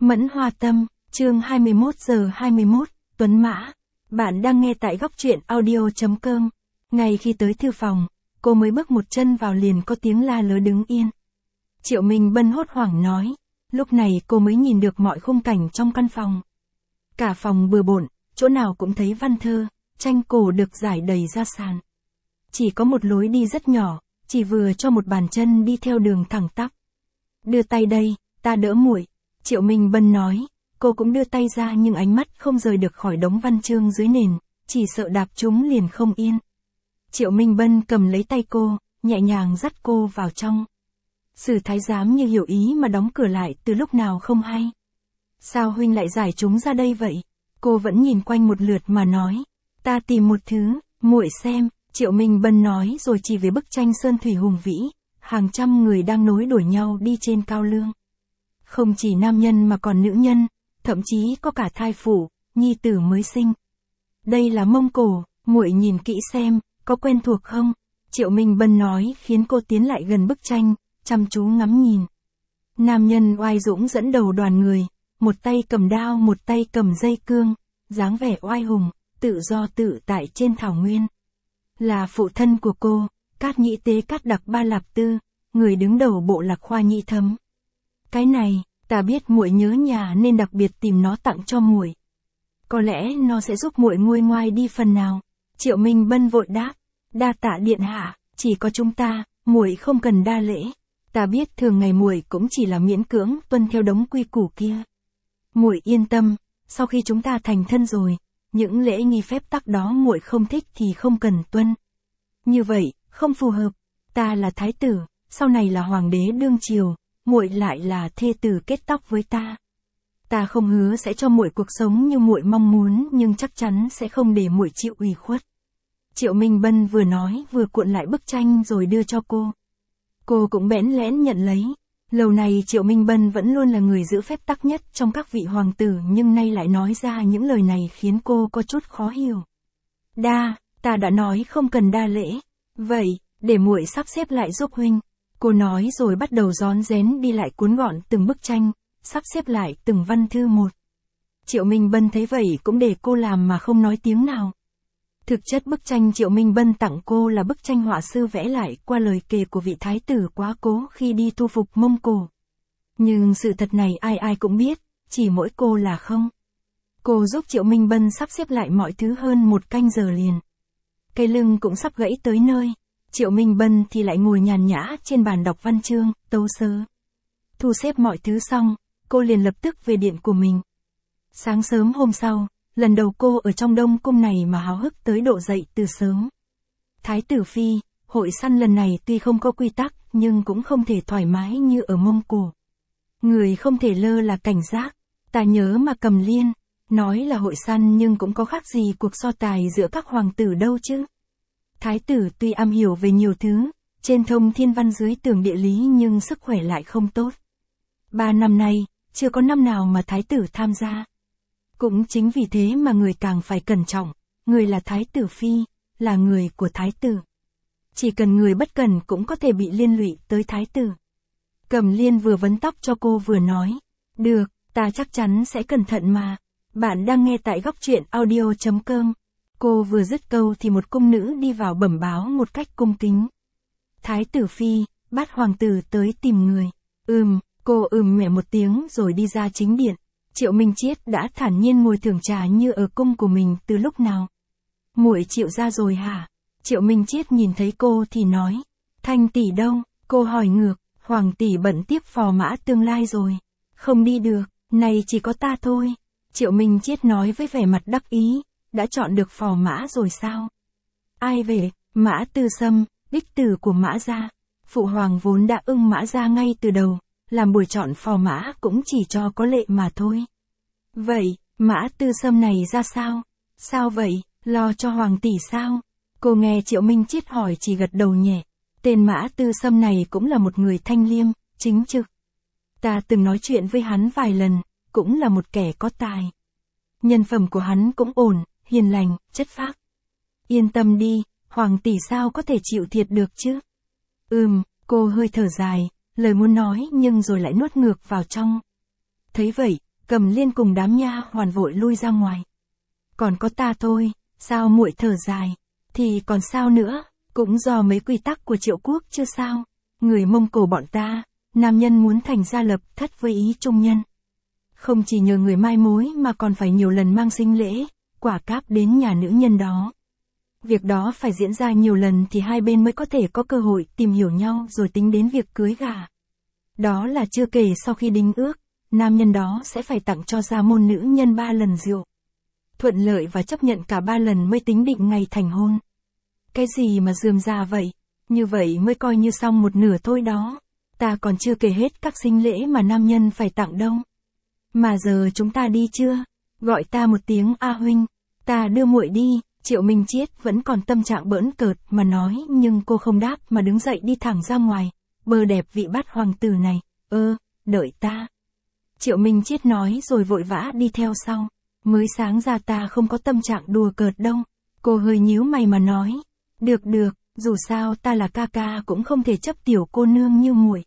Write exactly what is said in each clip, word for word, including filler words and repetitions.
Mẫn Hoa Tâm, chương hai mươi mốt giờ hai mươi mốt, Tuấn Mã. Bạn đang nghe tại góc truyện audio chấm com. Ngay khi tới thư phòng, cô mới bước một chân vào liền có tiếng la lớn đứng yên. Triệu Minh Bân hốt hoảng nói. Lúc này cô mới nhìn được mọi khung cảnh trong căn phòng. Cả phòng bừa bộn, chỗ nào cũng thấy văn thơ, tranh cổ được rải đầy ra sàn. Chỉ có một lối đi rất nhỏ, chỉ vừa cho một bàn chân đi theo đường thẳng tắp. Đưa tay đây, ta đỡ muội. Triệu Minh Bân nói, cô cũng đưa tay ra nhưng ánh mắt không rời được khỏi đống văn chương dưới nền, chỉ sợ đạp chúng liền không yên. Triệu Minh Bân cầm lấy tay cô, nhẹ nhàng dắt cô vào trong. Sử thái giám như hiểu ý mà đóng cửa lại từ lúc nào không hay. Sao huynh lại giải chúng ra đây vậy? Cô vẫn nhìn quanh một lượt mà nói, ta tìm một thứ, muội xem. Triệu Minh Bân nói rồi chỉ về bức tranh sơn thủy hùng vĩ, hàng trăm người đang nối đuổi nhau đi trên cao lương. Không chỉ nam nhân mà còn nữ nhân, thậm chí có cả thai phụ, nhi tử mới sinh. Đây là Mông Cổ, muội nhìn kỹ xem, có quen thuộc không? Triệu Minh Bân nói khiến cô tiến lại gần bức tranh, chăm chú ngắm nhìn. Nam nhân oai dũng dẫn đầu đoàn người, một tay cầm đao một tay cầm dây cương, dáng vẻ oai hùng, tự do tự tại trên thảo nguyên. Là phụ thân của cô, Cát Nhĩ Tế Cát Đặc Ba Lạp Tư, người đứng đầu bộ lạc Khoa Nhĩ Thấm. Cái này, ta biết muội nhớ nhà nên đặc biệt tìm nó tặng cho muội. Có lẽ nó sẽ giúp muội nguôi ngoai đi phần nào. Triệu Minh Bân vội đáp, đa tạ điện hạ, chỉ có chúng ta, muội không cần đa lễ. Ta biết thường ngày muội cũng chỉ là miễn cưỡng tuân theo đống quy củ kia. Muội yên tâm, sau khi chúng ta thành thân rồi, những lễ nghi phép tắc đó muội không thích thì không cần tuân. Như vậy, không phù hợp. Ta là thái tử, sau này là hoàng đế đương triều, muội lại là thê tử kết tóc với ta. Ta không hứa sẽ cho muội cuộc sống như muội mong muốn, nhưng chắc chắn sẽ không để muội chịu ủy khuất. Triệu Minh Bân vừa nói vừa cuộn lại bức tranh rồi đưa cho cô. Cô cũng bẽn lẽn nhận lấy. Lâu này Triệu Minh Bân vẫn luôn là người giữ phép tắc nhất trong các vị hoàng tử, nhưng nay lại nói ra những lời này khiến cô có chút khó hiểu. Đa, ta đã nói không cần đa lễ. Vậy, để muội sắp xếp lại giúp huynh. Cô nói rồi bắt đầu rón rén đi lại cuốn gọn từng bức tranh, sắp xếp lại từng văn thư một. Triệu Minh Bân thấy vậy cũng để cô làm mà không nói tiếng nào. Thực chất bức tranh Triệu Minh Bân tặng cô là bức tranh họa sư vẽ lại qua lời kể của vị thái tử quá cố khi đi thu phục Mông Cổ. Nhưng sự thật này ai ai cũng biết, chỉ mỗi cô là không. Cô giúp Triệu Minh Bân sắp xếp lại mọi thứ hơn một canh giờ liền. Cây lưng cũng sắp gãy tới nơi. Triệu Minh Bân thì lại ngồi nhàn nhã trên bàn đọc văn chương, tấu sớ. Thu xếp mọi thứ xong, cô liền lập tức về điện của mình. Sáng sớm hôm sau, lần đầu cô ở trong Đông Cung này mà háo hức tới độ dậy từ sớm. Thái tử phi, hội săn lần này tuy không có quy tắc, nhưng cũng không thể thoải mái như ở Mông Cổ. Người không thể lơ là cảnh giác. Ta nhớ mà Cầm Liên, nói là hội săn nhưng cũng có khác gì cuộc so tài giữa các hoàng tử đâu chứ. Thái tử tuy am hiểu về nhiều thứ, trên thông thiên văn dưới tường địa lý nhưng sức khỏe lại không tốt. Ba năm nay, chưa có năm nào mà thái tử tham gia. Cũng chính vì thế mà người càng phải cẩn trọng, người là thái tử phi, là người của thái tử. Chỉ cần người bất cẩn cũng có thể bị liên lụy tới thái tử. Cầm Liên vừa vấn tóc cho cô vừa nói, được, ta chắc chắn sẽ cẩn thận mà. Bạn đang nghe tại góc truyện audio chấm com. Cô vừa dứt câu thì một cung nữ đi vào bẩm báo một cách cung kính. Thái tử phi, Bát hoàng tử tới tìm người. Ừm, cô ừm mẹ một tiếng rồi đi ra chính điện. Triệu Minh Chiết đã thản nhiên ngồi thưởng trà như ở cung của mình từ lúc nào. Muội Triệu ra rồi hả? Triệu Minh Chiết nhìn thấy cô thì nói. Thanh tỷ đâu? Cô hỏi ngược. Hoàng tỷ bận tiếp phò mã tương lai rồi. Không đi được, này chỉ có ta thôi. Triệu Minh Chiết nói với vẻ mặt đắc ý. Đã chọn được phò mã rồi sao? Ai về? Mã Tư Sâm, đích tử của Mã gia. Phụ hoàng vốn đã ưng Mã gia ngay từ đầu, làm buổi chọn phò mã cũng chỉ cho có lệ mà thôi. Vậy, Mã Tư Sâm này ra sao? Sao vậy, lo cho hoàng tỷ sao? Cô nghe Triệu Minh Chiết hỏi chỉ gật đầu nhẹ. Tên Mã Tư Sâm này cũng là một người thanh liêm, chính trực. Ta từng nói chuyện với hắn vài lần, cũng là một kẻ có tài. Nhân phẩm của hắn cũng ổn, hiền lành, chất phác. Yên tâm đi, hoàng tỷ sao có thể chịu thiệt được chứ? Ừm, cô hơi thở dài, lời muốn nói nhưng rồi lại nuốt ngược vào trong. Thấy vậy, Cầm Liên cùng đám nha hoàn vội lui ra ngoài. Còn có ta thôi, sao muội thở dài, thì còn sao nữa, cũng do mấy quy tắc của Triệu quốc chứ sao. Người Mông Cổ bọn ta, nam nhân muốn thành gia lập thất với ý trung nhân. Không chỉ nhờ người mai mối mà còn phải nhiều lần mang sinh lễ, quả cáp đến nhà nữ nhân đó. Việc đó phải diễn ra nhiều lần thì hai bên mới có thể có cơ hội tìm hiểu nhau rồi tính đến việc cưới gả. Đó là chưa kể sau khi đính ước, nam nhân đó sẽ phải tặng cho gia môn nữ nhân ba lần rượu. Thuận lợi và chấp nhận cả ba lần mới tính định ngày thành hôn. Cái gì mà rườm rà vậy, như vậy mới coi như xong một nửa thôi đó. Ta còn chưa kể hết các sinh lễ mà nam nhân phải tặng đâu. Mà giờ chúng ta đi chưa? Gọi ta một tiếng A huynh, ta đưa muội đi. Triệu Minh Chiết vẫn còn tâm trạng bỡn cợt mà nói, nhưng cô không đáp mà đứng dậy đi thẳng ra ngoài. Bơ đẹp vị bát hoàng tử này, ơ, đợi ta. Triệu Minh Chiết nói rồi vội vã đi theo sau. Mới sáng ra ta không có tâm trạng đùa cợt đâu. Cô hơi nhíu mày mà nói. Được được, dù sao ta là ca ca cũng không thể chấp tiểu cô nương như muội.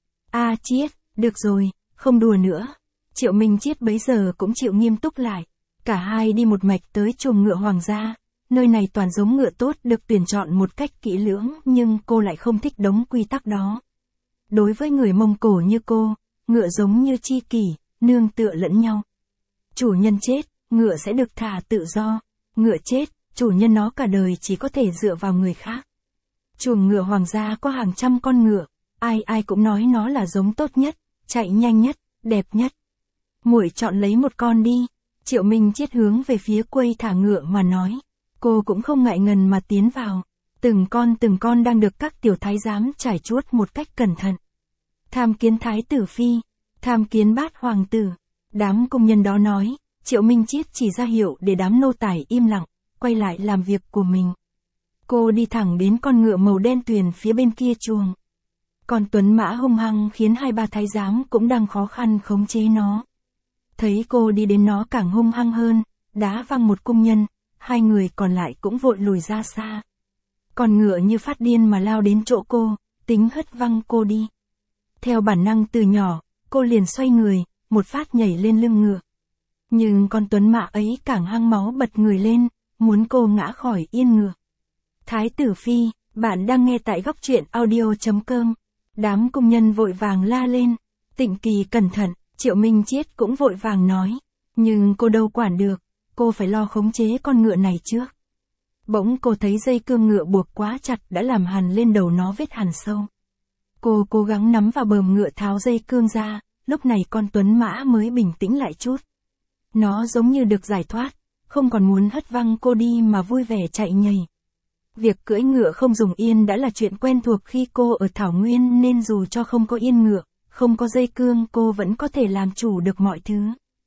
A Chiết, được rồi, không đùa nữa. Triệu Minh Chiết bấy giờ cũng chịu nghiêm túc lại. Cả hai đi một mạch tới chuồng ngựa hoàng gia. Nơi này toàn giống ngựa tốt được tuyển chọn một cách kỹ lưỡng, nhưng cô lại không thích đống quy tắc đó. Đối với người Mông Cổ như cô, ngựa giống như tri kỷ, nương tựa lẫn nhau. Chủ nhân chết, ngựa sẽ được thả tự do. Ngựa chết, chủ nhân nó cả đời chỉ có thể dựa vào người khác. Chuồng ngựa hoàng gia có hàng trăm con ngựa, ai ai cũng nói nó là giống tốt nhất, chạy nhanh nhất, đẹp nhất. Muội chọn lấy một con đi. Triệu Minh Chiết hướng về phía quầy thả ngựa mà nói. Cô cũng không ngại ngần mà tiến vào. Từng con từng con đang được các tiểu thái giám trải chuốt một cách cẩn thận. Tham kiến thái tử phi, tham kiến bát hoàng tử. Đám công nhân đó nói. Triệu Minh Chiết chỉ ra hiệu để đám nô tài im lặng, quay lại làm việc của mình. Cô đi thẳng đến con ngựa màu đen tuyền phía bên kia chuồng. Con tuấn mã hung hăng khiến hai ba thái giám cũng đang khó khăn khống chế nó. Thấy cô đi đến nó càng hung hăng hơn, đá văng một công nhân, hai người còn lại cũng vội lùi ra xa. Con ngựa như phát điên mà lao đến chỗ cô, tính hất văng cô đi. Theo bản năng từ nhỏ, cô liền xoay người, một phát nhảy lên lưng ngựa. Nhưng con tuấn mã ấy càng hăng máu bật người lên, muốn cô ngã khỏi yên ngựa. Thái tử phi, bạn đang nghe tại góc truyện audio chấm com. Đám công nhân vội vàng la lên. Tịnh Kỳ cẩn thận, Triệu Minh Chiết cũng vội vàng nói. Nhưng cô đâu quản được, cô phải lo khống chế con ngựa này trước. Bỗng cô thấy dây cương ngựa buộc quá chặt đã làm hằn lên đầu nó vết hằn sâu. Cô cố gắng nắm vào bờm ngựa tháo dây cương ra, lúc này con tuấn mã mới bình tĩnh lại chút. Nó giống như được giải thoát, không còn muốn hất văng cô đi mà vui vẻ chạy nhảy. Việc cưỡi ngựa không dùng yên đã là chuyện quen thuộc khi cô ở Thảo Nguyên, nên dù cho không có yên ngựa, không có dây cương cô vẫn có thể làm chủ được mọi thứ.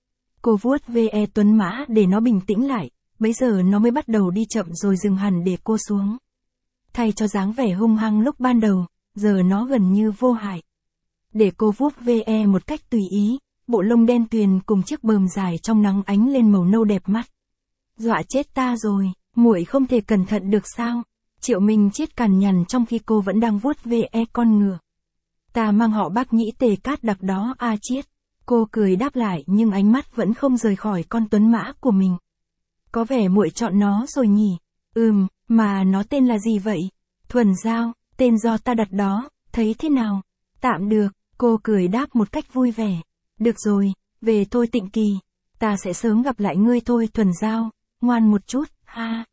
Cô vuốt ve tuấn mã để nó bình tĩnh lại, bấy giờ nó mới bắt đầu đi chậm rồi dừng hẳn để cô xuống. Thay cho dáng vẻ hung hăng lúc ban đầu, giờ nó gần như vô hại. Để cô vuốt ve một cách tùy ý, bộ lông đen tuyền cùng chiếc bờm dài trong nắng ánh lên màu nâu đẹp mắt. Dọa chết ta rồi, muội không thể cẩn thận được sao? Triệu Minh Chiết cằn nhằn trong khi cô vẫn đang vuốt ve con ngựa. Ta mang họ Bác Nhĩ Tề Cát đặc đó A Chiết. Cô cười đáp lại nhưng ánh mắt vẫn không rời khỏi con tuấn mã của mình. Có vẻ muội chọn nó rồi nhỉ? Ừm, mà nó tên là gì vậy? Thuần Giao, tên do ta đặt đó, thấy thế nào? Tạm được, cô cười đáp một cách vui vẻ. Được rồi, về thôi Tịnh Kỳ. Ta sẽ sớm gặp lại ngươi thôi Thuần Giao, ngoan một chút, ha.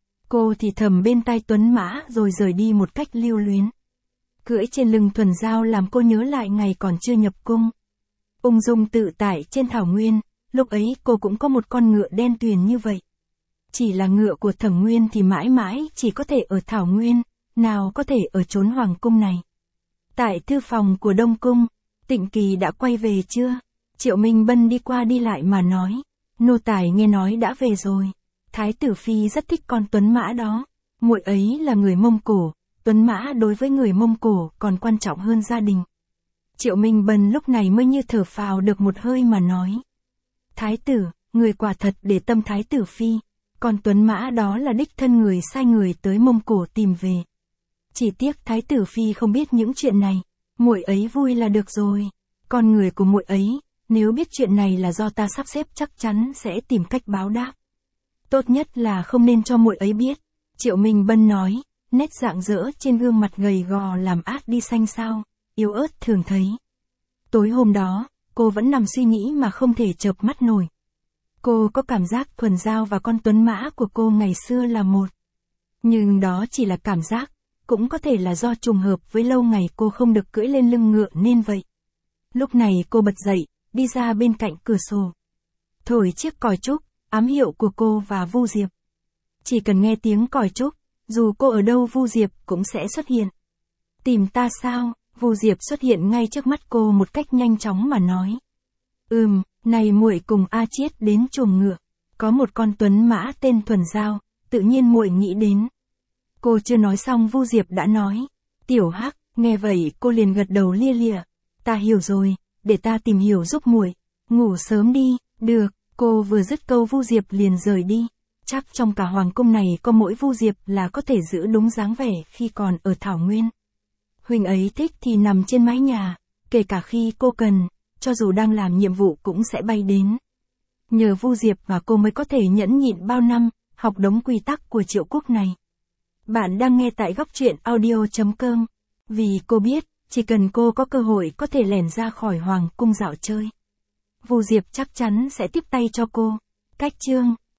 Cô thì thầm bên tai tuấn mã rồi rời đi một cách lưu luyến. Cưỡi trên lưng Thuần Giao làm cô nhớ lại ngày còn chưa nhập cung. Ung dung tự tại trên thảo nguyên, lúc ấy cô cũng có một con ngựa đen tuyền như vậy. Chỉ là ngựa của Thẩm Nguyên thì mãi mãi chỉ có thể ở thảo nguyên, nào có thể ở chốn hoàng cung này. Tại thư phòng của Đông Cung, Tịnh Kỳ đã quay về chưa? Triệu Minh Bân đi qua đi lại mà nói. Nô tài nghe nói đã về rồi. Thái tử phi rất thích con tuấn mã đó. Muội ấy là người Mông Cổ, tuấn mã đối với người Mông Cổ còn quan trọng hơn gia đình. Triệu Minh Bân lúc này mới như thở phào được một hơi mà nói. Thái tử, người quả thật để tâm thái tử phi. Con tuấn mã đó là đích thân người sai người tới Mông Cổ tìm về. Chỉ tiếc thái tử phi không biết những chuyện này. Muội ấy vui là được rồi. Con người của muội ấy, Nếu biết chuyện này là do ta sắp xếp chắc chắn sẽ tìm cách báo đáp. Tốt nhất là không nên cho muội ấy biết. Triệu Minh Bân nói, nét rạng rỡ trên gương mặt gầy gò làm át đi xanh xao, yếu ớt thường thấy. Tối hôm đó, cô vẫn nằm suy nghĩ mà không thể chợp mắt nổi. Cô có cảm giác Thuần Giao và con tuấn mã của cô ngày xưa là một. Nhưng đó chỉ là cảm giác, cũng có thể là do trùng hợp với lâu ngày cô không được cưỡi lên lưng ngựa nên vậy. Lúc này cô bật dậy, đi ra bên cạnh cửa sổ. Thổi chiếc còi trúc, ám hiệu của cô và Vu Diệp. Chỉ cần nghe tiếng còi trúc, dù cô ở đâu Vu Diệp cũng sẽ xuất hiện. Tìm ta sao? Vu Diệp xuất hiện ngay trước mắt cô một cách nhanh chóng mà nói. Ừm, này muội cùng A Chiết đến chuồng ngựa. Có một con tuấn mã tên Thuần Giao, tự nhiên muội nghĩ đến. Cô chưa nói xong Vu Diệp đã nói. Tiểu Hắc, nghe vậy cô liền gật đầu lia lịa. Ta hiểu rồi, để ta tìm hiểu giúp muội. Ngủ sớm đi, được, cô vừa dứt câu Vu Diệp liền rời đi. Chắc trong cả hoàng cung này có mỗi Vu Diệp là có thể giữ đúng dáng vẻ khi còn ở Thảo Nguyên. Huynh ấy thích thì nằm trên mái nhà, kể cả khi cô cần, cho dù đang làm nhiệm vụ cũng sẽ bay đến. Nhờ Vu Diệp mà cô mới có thể nhẫn nhịn bao năm, học đống quy tắc của Triệu Quốc này. Bạn đang nghe tại góc truyện audio chấm com. Vì cô biết, chỉ cần cô có cơ hội có thể lẻn ra khỏi hoàng cung dạo chơi. Vu Diệp chắc chắn sẽ tiếp tay cho cô. Cách chương